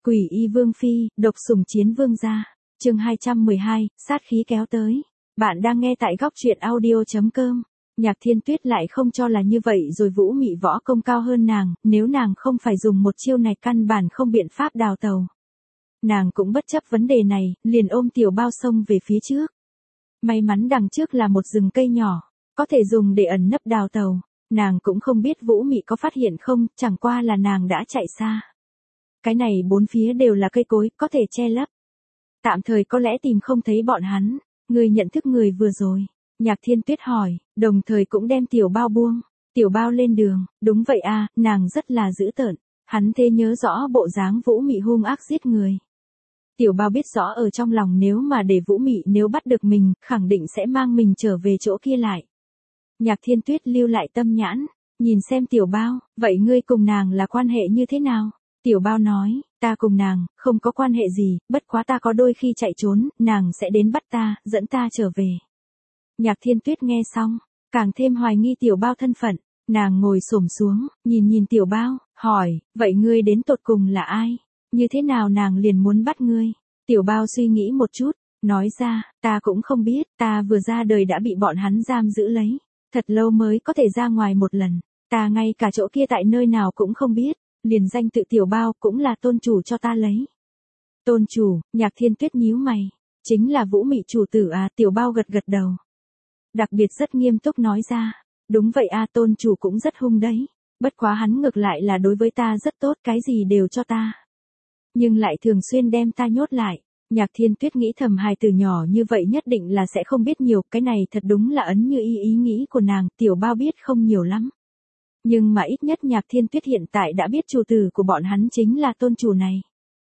Quỷ y vương phi, độc sủng chiến vương gia. Chương 212, sát khí kéo tới. Bạn đang nghe tại góc truyện audio.com. Nhạc Thiên Tuyết lại không cho là như vậy rồi. Vũ Mị võ công cao hơn nàng, nếu nàng không phải dùng một chiêu này căn bản không biện pháp đào tàu. Nàng cũng bất chấp vấn đề này, liền ôm Tiểu Bao xông về phía trước. May mắn đằng trước là một rừng cây nhỏ, có thể dùng để ẩn nấp đào tàu. Nàng cũng không biết Vũ Mị có phát hiện không, chẳng qua là nàng đã chạy xa. Cái này bốn phía đều là cây cối, có thể che lấp. Tạm thời có lẽ tìm không thấy bọn hắn. Người nhận thức người vừa rồi. Nhạc Thiên Tuyết hỏi, đồng thời cũng đem Tiểu Bao buông. Tiểu Bao lên đường, đúng vậy à, nàng rất là dữ tợn. Hắn thế nhớ rõ bộ dáng Vũ Mị hung ác giết người. Tiểu Bao biết rõ ở trong lòng nếu mà để Vũ Mị nếu bắt được mình, khẳng định sẽ mang mình trở về chỗ kia lại. Nhạc Thiên Tuyết lưu lại tâm nhãn, nhìn xem Tiểu Bao, vậy ngươi cùng nàng là quan hệ như thế nào? Tiểu Bao nói, ta cùng nàng, không có quan hệ gì, bất quá ta có đôi khi chạy trốn, nàng sẽ đến bắt ta, dẫn ta trở về. Nhạc Thiên Tuyết nghe xong, càng thêm hoài nghi Tiểu Bao thân phận, nàng ngồi xổm xuống, nhìn Tiểu Bao, hỏi, vậy ngươi đến tột cùng là ai? Như thế nào nàng liền muốn bắt ngươi? Tiểu Bao suy nghĩ một chút, nói ra, ta cũng không biết, ta vừa ra đời đã bị bọn hắn giam giữ lấy, thật lâu mới có thể ra ngoài một lần, ta ngay cả chỗ kia tại nơi nào cũng không biết. Liền danh tự Tiểu Bao cũng là tôn chủ cho ta lấy. Tôn chủ, Nhạc Thiên Tuyết nhíu mày. Chính là Vũ Mị chủ tử à? Tiểu Bao gật gật đầu. Đặc biệt rất nghiêm túc nói ra. Đúng vậy à, tôn chủ cũng rất hung đấy. Bất quá hắn ngược lại là đối với ta rất tốt, cái gì đều cho ta. Nhưng lại thường xuyên đem ta nhốt lại. Nhạc Thiên Tuyết nghĩ thầm hài tử nhỏ như vậy nhất định là sẽ không biết nhiều. Cái này thật đúng là ấn như ý nghĩ của nàng. Tiểu Bao biết không nhiều lắm. Nhưng mà ít nhất Nhạc Thiên Tuyết hiện tại đã biết chủ tử của bọn hắn chính là tôn chủ này.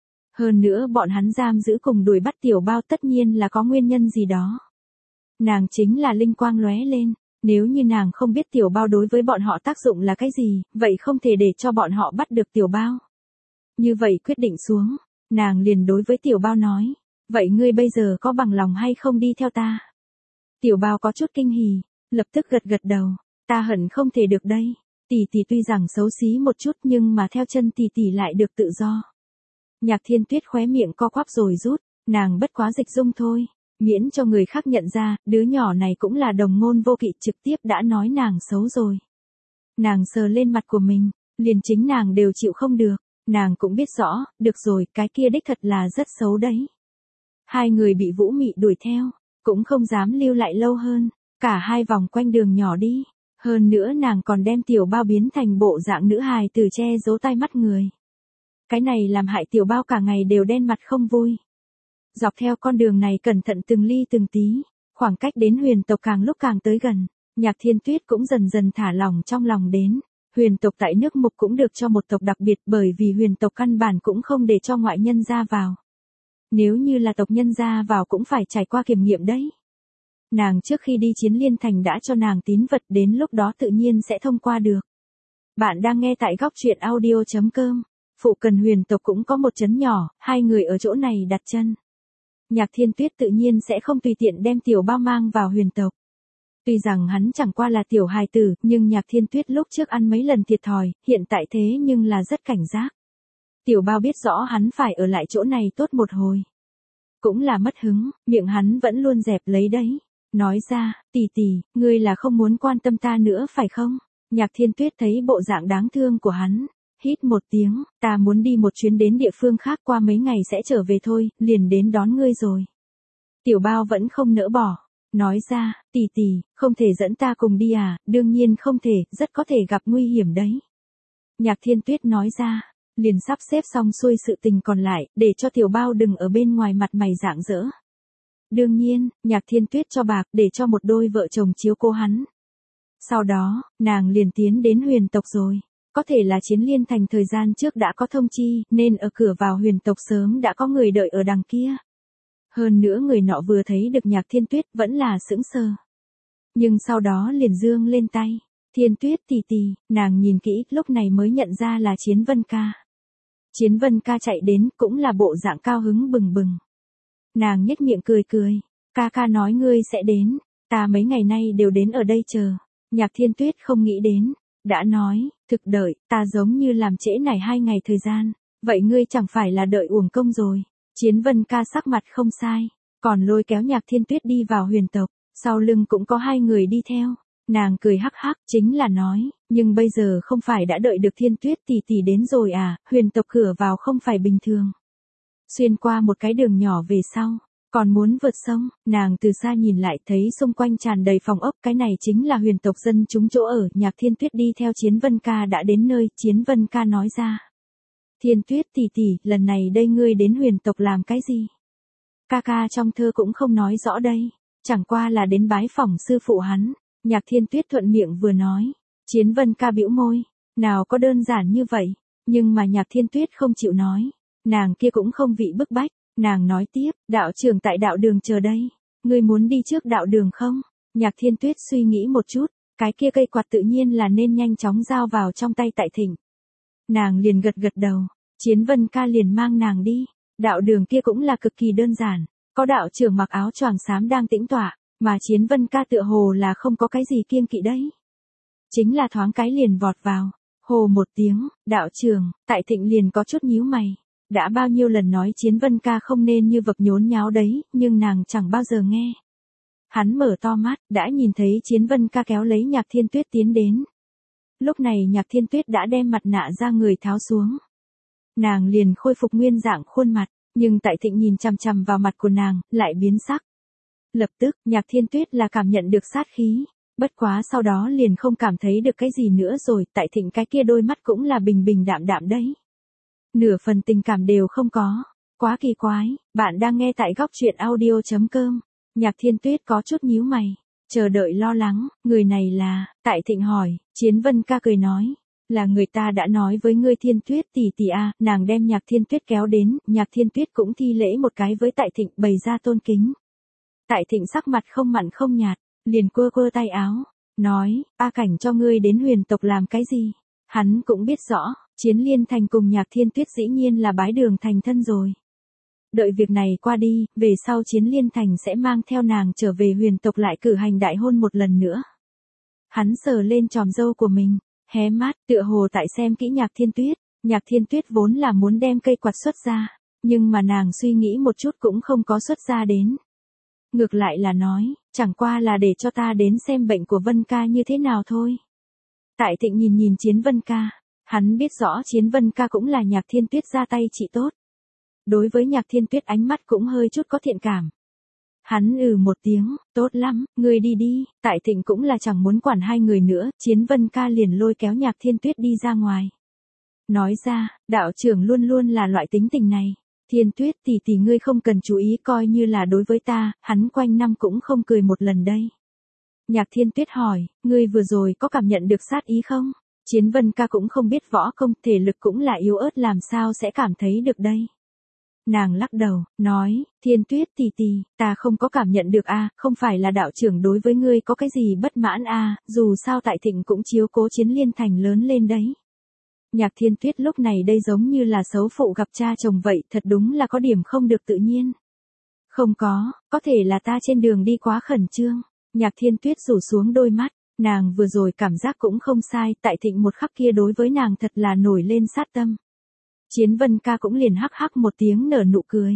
Hơn nữa bọn hắn giam giữ cùng đuổi bắt Tiểu Bao tất nhiên là có nguyên nhân gì đó. Nàng chính là linh quang lóe lên, nếu như nàng không biết Tiểu Bao đối với bọn họ tác dụng là cái gì, vậy không thể để cho bọn họ bắt được Tiểu Bao. Như vậy quyết định xuống, nàng liền đối với Tiểu Bao nói, vậy ngươi bây giờ có bằng lòng hay không đi theo ta? Tiểu Bao có chút kinh hỉ, lập tức gật gật đầu, ta hận không thể được đây. Tỷ tỷ tuy rằng xấu xí một chút nhưng mà theo chân tỷ tỷ lại được tự do. Nhạc Thiên Tuyết khóe miệng co quắp rồi rút, nàng bất quá dịch dung thôi, miễn cho người khác nhận ra, đứa nhỏ này cũng là đồng ngôn vô kỵ, trực tiếp đã nói nàng xấu rồi. Nàng sờ lên mặt của mình, liền chính nàng đều chịu không được, nàng cũng biết rõ, được rồi, cái kia đích thật là rất xấu đấy. Hai người bị Vũ Mị đuổi theo, cũng không dám lưu lại lâu hơn, cả hai vòng quanh đường nhỏ đi. Hơn nữa nàng còn đem Tiểu Bao biến thành bộ dạng nữ hài tử che giấu tai mắt người. Cái này làm hại Tiểu Bao cả ngày đều đen mặt không vui. Dọc theo con đường này cẩn thận từng ly từng tí, khoảng cách đến huyền tộc càng lúc càng tới gần, Nhạc Thiên Tuyết cũng dần dần thả lỏng trong lòng đến. Huyền tộc tại nước Mục cũng được cho một tộc đặc biệt bởi vì huyền tộc căn bản cũng không để cho ngoại nhân ra vào. Nếu như là tộc nhân ra vào cũng phải trải qua kiểm nghiệm đấy. Nàng trước khi đi Chiến Liên Thành đã cho nàng tín vật, đến lúc đó tự nhiên sẽ thông qua được. Bạn đang nghe tại góc truyện audio.com. Phụ cận huyền tộc cũng có một trấn nhỏ, hai người ở chỗ này đặt chân. Nhạc Thiên Tuyết tự nhiên sẽ không tùy tiện đem Tiểu Bao mang vào huyền tộc. Tuy rằng hắn chẳng qua là tiểu hài tử, nhưng Nhạc Thiên Tuyết lúc trước ăn mấy lần thiệt thòi, hiện tại thế nhưng là rất cảnh giác. Tiểu Bao biết rõ hắn phải ở lại chỗ này tốt một hồi. Cũng là mất hứng, miệng hắn vẫn luôn dẹp lấy đấy. Nói ra, tỷ tỷ, ngươi là không muốn quan tâm ta nữa phải không? Nhạc Thiên Tuyết thấy bộ dạng đáng thương của hắn, hít một tiếng, ta muốn đi một chuyến đến địa phương khác, qua mấy ngày sẽ trở về thôi, liền đến đón ngươi rồi. Tiểu Bao vẫn không nỡ bỏ, nói ra, tỷ tỷ, không thể dẫn ta cùng đi à? Đương nhiên không thể, rất có thể gặp nguy hiểm đấy. Nhạc Thiên Tuyết nói ra, liền sắp xếp xong xuôi sự tình còn lại, để cho Tiểu Bao đừng ở bên ngoài mặt mày rạng rỡ. Đương nhiên, Nhạc Thiên Tuyết cho bạc để cho một đôi vợ chồng chiếu cố hắn. Sau đó, nàng liền tiến đến huyền tộc rồi. Có thể là Chiến Liên Thành thời gian trước đã có thông chi, nên ở cửa vào huyền tộc sớm đã có người đợi ở đằng kia. Hơn nữa người nọ vừa thấy được Nhạc Thiên Tuyết vẫn là sững sờ. Nhưng sau đó liền giương lên tay. Thiên Tuyết tỷ tỷ, nàng nhìn kỹ lúc này mới nhận ra là Chiến Vân Ca. Chiến Vân Ca chạy đến cũng là bộ dạng cao hứng bừng bừng. Nàng nhếch miệng cười cười, ca ca nói ngươi sẽ đến, ta mấy ngày nay đều đến ở đây chờ. Nhạc Thiên Tuyết không nghĩ đến, đã nói, thực đợi, ta giống như làm trễ nải 2 ngày thời gian, Vậy ngươi chẳng phải là đợi uổng công rồi. Chiến Vân ca sắc mặt không sai, còn lôi kéo Nhạc Thiên Tuyết đi vào huyền tộc, sau lưng cũng có hai người đi theo. Nàng cười hắc hắc, chính là nói, nhưng bây giờ không phải đã đợi được Thiên Tuyết tỷ tỷ đến rồi à, huyền tộc cửa vào không phải bình thường. Xuyên qua một cái đường nhỏ về sau, còn muốn vượt sông, nàng từ xa nhìn lại thấy xung quanh tràn đầy phòng ốc, cái này chính là huyền tộc dân chúng chỗ ở. Nhạc Thiên Tuyết đi theo Chiến Vân ca đã đến nơi, Chiến Vân ca nói ra. Thiên Tuyết tỷ tỷ, lần này đây ngươi đến huyền tộc làm cái gì? Ca ca trong thơ cũng không nói rõ đây, chẳng qua là đến bái phỏng sư phụ hắn. Nhạc Thiên Tuyết thuận miệng vừa nói. Chiến Vân ca bĩu môi, nào có đơn giản như vậy, nhưng mà Nhạc Thiên Tuyết không chịu nói, nàng kia cũng không vị bức bách, nàng nói tiếp, đạo trưởng tại đạo đường chờ đây, ngươi muốn đi trước đạo đường không? Nhạc Thiên Tuyết suy nghĩ một chút, cái kia cây quạt tự nhiên là nên nhanh chóng giao vào trong tay Tại Thịnh. Nàng liền gật gật đầu, Chiến Vân ca liền mang nàng đi, đạo đường kia cũng là cực kỳ đơn giản, có đạo trưởng mặc áo choàng xám đang tĩnh tọa, mà Chiến Vân ca tựa hồ là không có cái gì kiêng kỵ đấy. Chính là thoáng cái liền vọt vào, hồ một tiếng, đạo trưởng, Tại Thịnh liền có chút nhíu mày. Đã bao nhiêu lần nói Chiến Vân ca không nên như vật nhốn nháo đấy, nhưng nàng chẳng bao giờ nghe. Hắn mở to mắt, đã nhìn thấy Chiến Vân ca kéo lấy Nhạc Thiên Tuyết tiến đến. Lúc này Nhạc Thiên Tuyết đã đem mặt nạ ra người tháo xuống. Nàng liền khôi phục nguyên dạng khuôn mặt, nhưng Tại Thịnh nhìn chằm chằm vào mặt của nàng, lại biến sắc. Lập tức, Nhạc Thiên Tuyết là cảm nhận được sát khí, bất quá sau đó liền không cảm thấy được cái gì nữa rồi, Tại Thịnh cái kia đôi mắt cũng là bình bình đạm đạm đấy. Nửa phần tình cảm đều không có, quá kỳ quái. Bạn đang nghe tại góc truyện audio.com. Nhạc Thiên Tuyết có chút nhíu mày, chờ đợi lo lắng, người này là, Tại Thịnh hỏi. Chiến Vân ca cười nói, là người ta đã nói với ngươi Thiên Tuyết tỷ tỷ a. Nàng đem Nhạc Thiên Tuyết kéo đến, Nhạc Thiên Tuyết cũng thi lễ một cái với Tại Thịnh, bày ra tôn kính. Tại Thịnh sắc mặt không mặn không nhạt, liền quơ quơ tay áo, nói, A Cảnh cho ngươi đến huyền tộc làm cái gì? Hắn cũng biết rõ, Chiến Liên Thành cùng Nhạc Thiên Tuyết dĩ nhiên là bái đường thành thân rồi. Đợi việc này qua đi, về sau Chiến Liên Thành sẽ mang theo nàng trở về huyền tộc lại cử hành đại hôn một lần nữa. Hắn sờ lên tròm râu của mình, hé mắt, tựa hồ tại xem kỹ Nhạc Thiên Tuyết. Nhạc Thiên Tuyết vốn là muốn đem cây quạt xuất ra, nhưng mà nàng suy nghĩ một chút cũng không có xuất ra đến. Ngược lại là nói, chẳng qua là để cho ta đến xem bệnh của Vân ca như thế nào thôi. Tại Thịnh nhìn nhìn Chiến Vân ca, hắn biết rõ Chiến Vân ca cũng là Nhạc Thiên Tuyết ra tay trị tốt. Đối với Nhạc Thiên Tuyết ánh mắt cũng hơi chút có thiện cảm. Hắn một tiếng, tốt lắm, ngươi đi đi. Tại Thịnh cũng là chẳng muốn quản hai người nữa, Chiến Vân ca liền lôi kéo Nhạc Thiên Tuyết đi ra ngoài. Nói ra, đạo trưởng luôn luôn là loại tính tình này. Thiên Tuyết tỷ tỷ ngươi không cần chú ý, coi như là đối với ta, hắn quanh năm cũng không cười một lần đây. Nhạc Thiên Tuyết hỏi, ngươi vừa rồi có cảm nhận được sát ý không? Chiến Vân ca cũng không biết võ công, thể lực cũng là yếu ớt, làm sao sẽ cảm thấy được đây. Nàng lắc đầu, nói, Thiên Tuyết tỷ tỷ, ta không có cảm nhận được a, không phải là đạo trưởng đối với ngươi có cái gì bất mãn a, dù sao Tại Thịnh cũng chiếu cố Chiến Liên Thành lớn lên đấy. Nhạc Thiên Tuyết lúc này đây giống như là xấu phụ gặp cha chồng vậy, thật đúng là có điểm không được tự nhiên. Không có thể là ta trên đường đi quá khẩn trương. Nhạc Thiên Tuyết rủ xuống đôi mắt, nàng vừa rồi cảm giác cũng không sai, Tại Thịnh một khắc kia đối với nàng thật là nổi lên sát tâm. Chiến Vân ca cũng liền hắc hắc một tiếng nở nụ cười.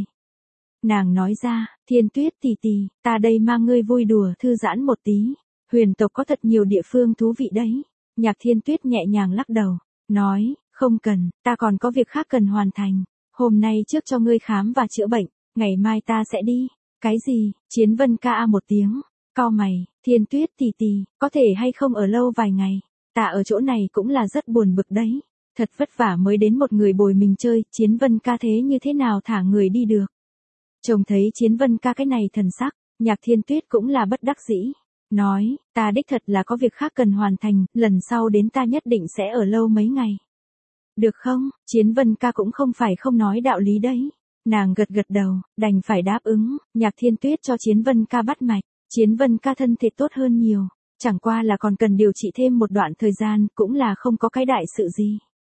Nàng nói ra, Thiên Tuyết tỷ tỷ, ta đây mang ngươi vui đùa thư giãn một tí. Huyền tộc có thật nhiều địa phương thú vị đấy. Nhạc Thiên Tuyết nhẹ nhàng lắc đầu, nói, không cần, ta còn có việc khác cần hoàn thành. Hôm nay trước cho ngươi khám và chữa bệnh, ngày mai ta sẽ đi. Cái gì? Chiến Vân ca một tiếng, cau mày, Thiên Tuyết tỷ tỷ, có thể hay không ở lâu vài ngày? Ta ở chỗ này cũng là rất buồn bực đấy. Thật vất vả mới đến một người bồi mình chơi, Chiến Vân ca thế như thế nào thả người đi được. Trông thấy Chiến Vân ca cái này thần sắc, Nhạc Thiên Tuyết cũng là bất đắc dĩ. Nói, ta đích thật là có việc khác cần hoàn thành, lần sau đến ta nhất định sẽ ở lâu mấy ngày. Được không? Chiến Vân ca cũng không phải không nói đạo lý đấy. Nàng gật gật đầu, đành phải đáp ứng. Nhạc Thiên Tuyết cho Chiến Vân ca bắt mạch. Chiến Vân ca thân thể tốt hơn nhiều, chẳng qua là còn cần điều trị thêm một đoạn thời gian, cũng là không có cái đại sự gì.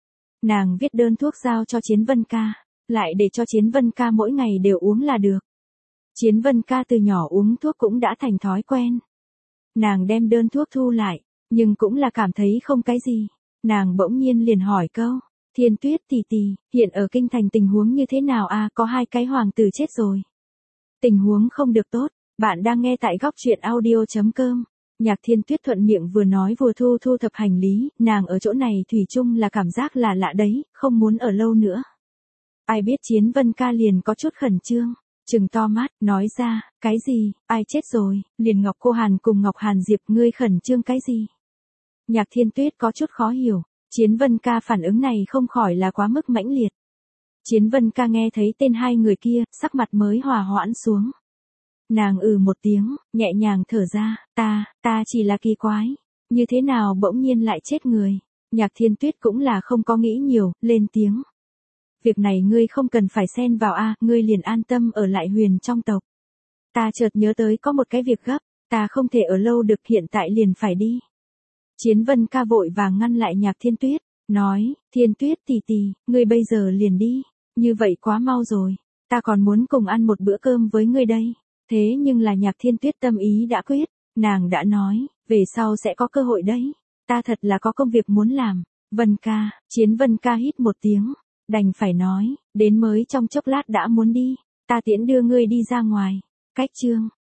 Nàng viết đơn thuốc giao cho Chiến Vân ca, lại để cho Chiến Vân ca mỗi ngày đều uống là được. Chiến Vân ca từ nhỏ uống thuốc cũng đã thành thói quen. Nàng đem đơn thuốc thu lại, nhưng cũng là cảm thấy không cái gì. Nàng bỗng nhiên liền hỏi câu, Thiên Tuyết tỷ tỷ, hiện ở kinh thành tình huống như thế nào a? Có 2 cái hoàng tử chết rồi. Tình huống không được tốt, bạn đang nghe tại góc truyện audio.com. Nhạc Thiên Tuyết thuận miệng vừa nói vừa thu thập hành lý, nàng ở chỗ này thủy chung là cảm giác là lạ đấy, không muốn ở lâu nữa. Ai biết Chiến Vân ca liền có chút khẩn trương, trừng to mắt, nói ra, cái gì, ai chết rồi, liền Ngọc Cô Hàn cùng Ngọc Hàn Diệp, ngươi khẩn trương cái gì? Nhạc Thiên Tuyết có chút khó hiểu, Chiến Vân ca phản ứng này không khỏi là quá mức mãnh liệt. Chiến Vân ca nghe thấy tên 2 người kia, sắc mặt mới hòa hoãn xuống. Nàng một tiếng, nhẹ nhàng thở ra, ta chỉ là kỳ quái, như thế nào bỗng nhiên lại chết người. Nhạc Thiên Tuyết cũng là không có nghĩ nhiều, lên tiếng. Việc này ngươi không cần phải xen vào a, ngươi liền an tâm ở lại Huyền trong tộc. Ta chợt nhớ tới có một cái việc gấp, ta không thể ở lâu được, hiện tại liền phải đi. Chiến Vân ca vội vàng ngăn lại Nhạc Thiên Tuyết, nói, Thiên Tuyết tỷ tỷ, ngươi bây giờ liền đi, như vậy quá mau rồi, ta còn muốn cùng ăn một bữa cơm với ngươi đây. Thế nhưng là Nhạc Thiên Tuyết tâm ý đã quyết, nàng đã nói, về sau sẽ có cơ hội đấy, ta thật là có công việc muốn làm. Vân ca, Chiến Vân ca hít một tiếng, đành phải nói, đến mới trong chốc lát đã muốn đi, ta tiễn đưa ngươi đi ra ngoài. Cách chương